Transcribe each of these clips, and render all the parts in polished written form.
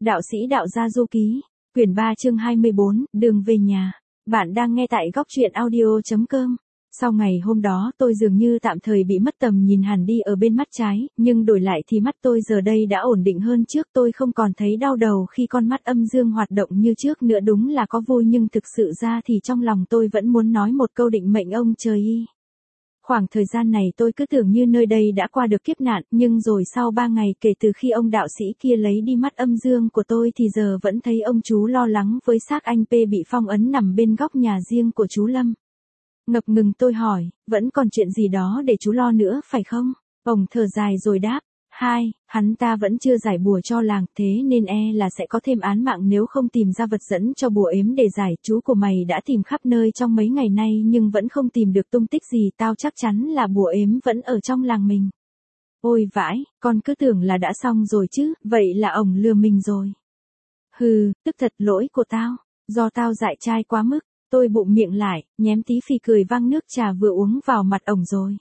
Đạo sĩ Đạo Gia Du Ký, quyển 3 chương 24, đường về nhà. Bạn đang nghe tại góc truyện audio.com. Sau ngày hôm đó tôi dường như tạm thời bị mất tầm nhìn hẳn đi ở bên mắt trái, nhưng đổi lại thì mắt tôi giờ đây đã ổn định hơn trước, tôi không còn thấy đau đầu khi con mắt âm dương hoạt động như trước nữa. Đúng là có vui nhưng thực sự ra thì trong lòng tôi vẫn muốn nói một câu định mệnh ông trời y. Khoảng thời gian này tôi cứ tưởng như nơi đây đã qua được kiếp nạn, nhưng rồi sau 3 ngày kể từ khi ông đạo sĩ kia lấy đi mắt âm dương của tôi thì giờ vẫn thấy ông chú lo lắng với xác anh P bị phong ấn nằm bên góc nhà riêng của chú Lâm. Ngập ngừng tôi hỏi, vẫn còn chuyện gì đó để chú lo nữa phải không? Ông thở dài rồi đáp, hắn ta vẫn chưa giải bùa cho làng, thế nên là sẽ có thêm án mạng nếu không tìm ra vật dẫn cho bùa ếm để giải. Chú của mày đã tìm khắp nơi trong mấy ngày nay nhưng vẫn không tìm được tung tích gì, tao chắc chắn là bùa ếm vẫn ở trong làng mình. Ôi vãi, con cứ tưởng là đã xong rồi chứ, vậy là ổng lừa mình rồi. Tức thật lỗi của tao, do tao dại trai quá mức. Tôi bụng miệng lại, nhém tí phì cười văng nước trà vừa uống vào mặt ổng rồi.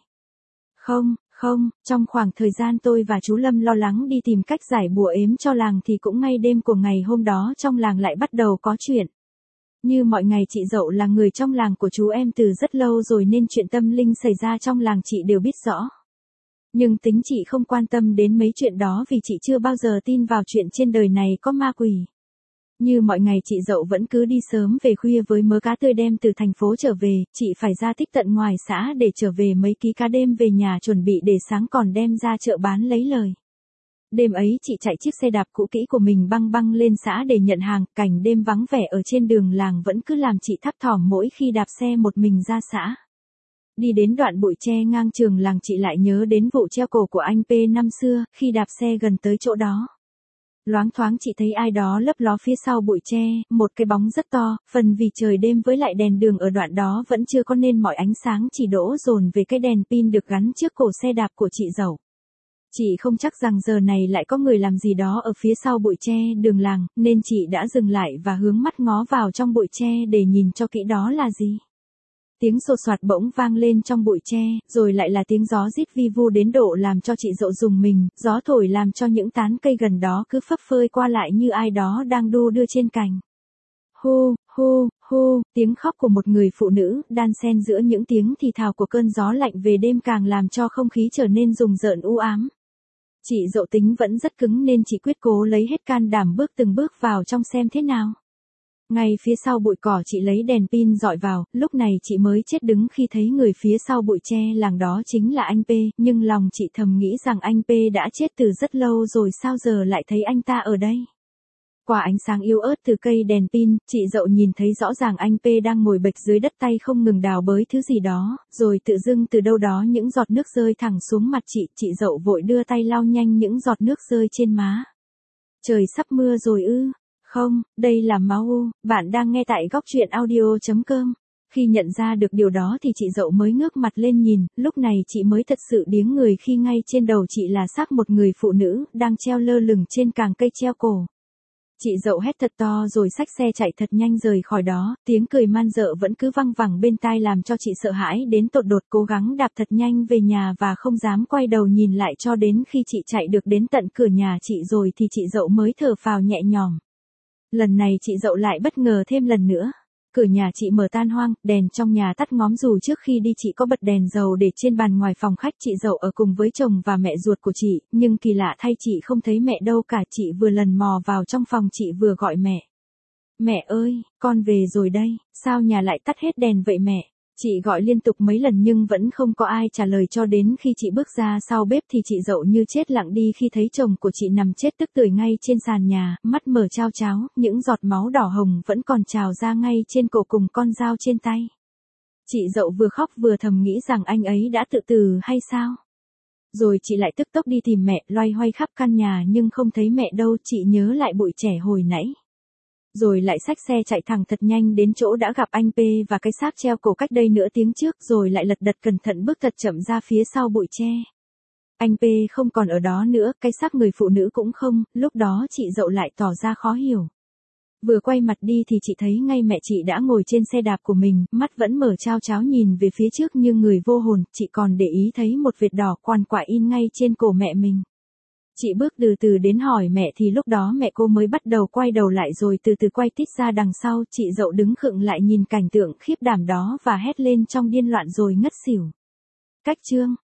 Không, trong khoảng thời gian tôi và chú Lâm lo lắng đi tìm cách giải bùa ếm cho làng thì cũng ngay đêm của ngày hôm đó trong làng lại bắt đầu có chuyện. Như mọi ngày chị Dậu là người trong làng của chú em từ rất lâu rồi nên chuyện tâm linh xảy ra trong làng chị đều biết rõ. Nhưng tính chị không quan tâm đến mấy chuyện đó vì chị chưa bao giờ tin vào chuyện trên đời này có ma quỷ. Như mọi ngày chị Dậu vẫn cứ đi sớm về khuya với mớ cá tươi đem từ thành phố trở về, chị phải ra tích tận ngoài xã để trở về mấy ký cá đêm về nhà chuẩn bị để sáng còn đem ra chợ bán lấy lời. Đêm ấy chị chạy chiếc xe đạp cũ kỹ của mình băng lên xã để nhận hàng, cảnh đêm vắng vẻ ở trên đường làng vẫn cứ làm chị thấp thỏm mỗi khi đạp xe một mình ra xã. Đi đến đoạn bụi tre ngang trường làng chị lại nhớ đến vụ treo cổ của anh P năm xưa, khi đạp xe gần tới chỗ đó. Loáng thoáng chị thấy ai đó lấp ló phía sau bụi tre, một cái bóng rất to, phần vì trời đêm với lại đèn đường ở đoạn đó vẫn chưa có nên mọi ánh sáng chỉ đổ dồn về cái đèn pin được gắn trước cổ xe đạp của chị Dậu. Chị không chắc rằng giờ này lại có người làm gì đó ở phía sau bụi tre đường làng, nên chị đã dừng lại và hướng mắt ngó vào trong bụi tre để nhìn cho kỹ đó là gì. Tiếng xô xoạt bỗng vang lên trong bụi tre, rồi lại là tiếng gió rít vi vu đến độ làm cho chị Dậu rùng mình, gió thổi làm cho những tán cây gần đó cứ phấp phới qua lại như ai đó đang đu đưa trên cành. Hu, tiếng khóc của một người phụ nữ, đan xen giữa những tiếng thì thào của cơn gió lạnh về đêm càng làm cho không khí trở nên rùng rợn u ám. Chị Dậu tính vẫn rất cứng nên chị quyết cố lấy hết can đảm bước từng bước vào trong xem thế nào. Ngay phía sau bụi cỏ chị lấy đèn pin dọi vào, lúc này chị mới chết đứng khi thấy người phía sau bụi tre làng đó chính là anh P, nhưng lòng chị thầm nghĩ rằng anh P đã chết từ rất lâu rồi sao giờ lại thấy anh ta ở đây. Qua ánh sáng yếu ớt từ cây đèn pin, chị Dậu nhìn thấy rõ ràng anh P đang ngồi bệt dưới đất tay không ngừng đào bới thứ gì đó, rồi tự dưng từ đâu đó những giọt nước rơi thẳng xuống mặt chị Dậu vội đưa tay lau nhanh những giọt nước rơi trên má. Trời sắp mưa rồi ư? Không, đây là máu u, bạn đang nghe tại góc truyện audio.com. Khi nhận ra được điều đó thì chị Dậu mới ngước mặt lên nhìn, lúc này chị mới thật sự điếng người khi ngay trên đầu chị là xác một người phụ nữ, đang treo lơ lửng trên càng cây treo cổ. Chị Dậu hét thật to rồi xách xe chạy thật nhanh rời khỏi đó, tiếng cười man dợ vẫn cứ văng vẳng bên tai làm cho chị sợ hãi đến tột đột, cố gắng đạp thật nhanh về nhà và không dám quay đầu nhìn lại cho đến khi chị chạy được đến tận cửa nhà chị rồi thì chị Dậu mới thở phào nhẹ nhõm. Lần này chị Dậu lại bất ngờ thêm lần nữa. Cửa nhà chị mở tan hoang, đèn trong nhà tắt ngóm dù trước khi đi chị có bật đèn dầu để trên bàn ngoài phòng khách. Chị Dậu ở cùng với chồng và mẹ ruột của chị, nhưng kỳ lạ thay chị không thấy mẹ đâu cả. Chị vừa lần mò vào trong phòng chị vừa gọi mẹ. Mẹ ơi, con về rồi đây, sao nhà lại tắt hết đèn vậy mẹ? Chị gọi liên tục mấy lần nhưng vẫn không có ai trả lời cho đến khi chị bước ra sau bếp thì chị Dậu như chết lặng đi khi thấy chồng của chị nằm chết tức tưởi ngay trên sàn nhà, mắt mở trao tráo, những giọt máu đỏ hồng vẫn còn trào ra ngay trên cổ cùng con dao trên tay. Chị Dậu vừa khóc vừa thầm nghĩ rằng anh ấy đã tự tử hay sao? Rồi chị lại tức tốc đi tìm mẹ, loay hoay khắp căn nhà nhưng không thấy mẹ đâu. Chị nhớ lại bụi trẻ hồi nãy. Rồi lại xách xe chạy thẳng thật nhanh đến chỗ đã gặp anh P và cái xác treo cổ cách đây nửa tiếng trước, rồi lại lật đật cẩn thận bước thật chậm ra phía sau bụi tre. Anh P không còn ở đó nữa, cái xác người phụ nữ cũng không, lúc đó chị Dậu lại tỏ ra khó hiểu. Vừa quay mặt đi thì chị thấy ngay mẹ chị đã ngồi trên xe đạp của mình, mắt vẫn mở trao tráo nhìn về phía trước như người vô hồn, chị còn để ý thấy một vệt đỏ quằn quại in ngay trên cổ mẹ mình. Chị bước từ từ đến hỏi mẹ thì lúc đó mẹ cô mới bắt đầu quay đầu lại rồi từ từ quay tít ra đằng sau. Chị dậu đứng khựng lại nhìn cảnh tượng khiếp đảm đó và hét lên trong điên loạn rồi ngất xỉu. Cách chương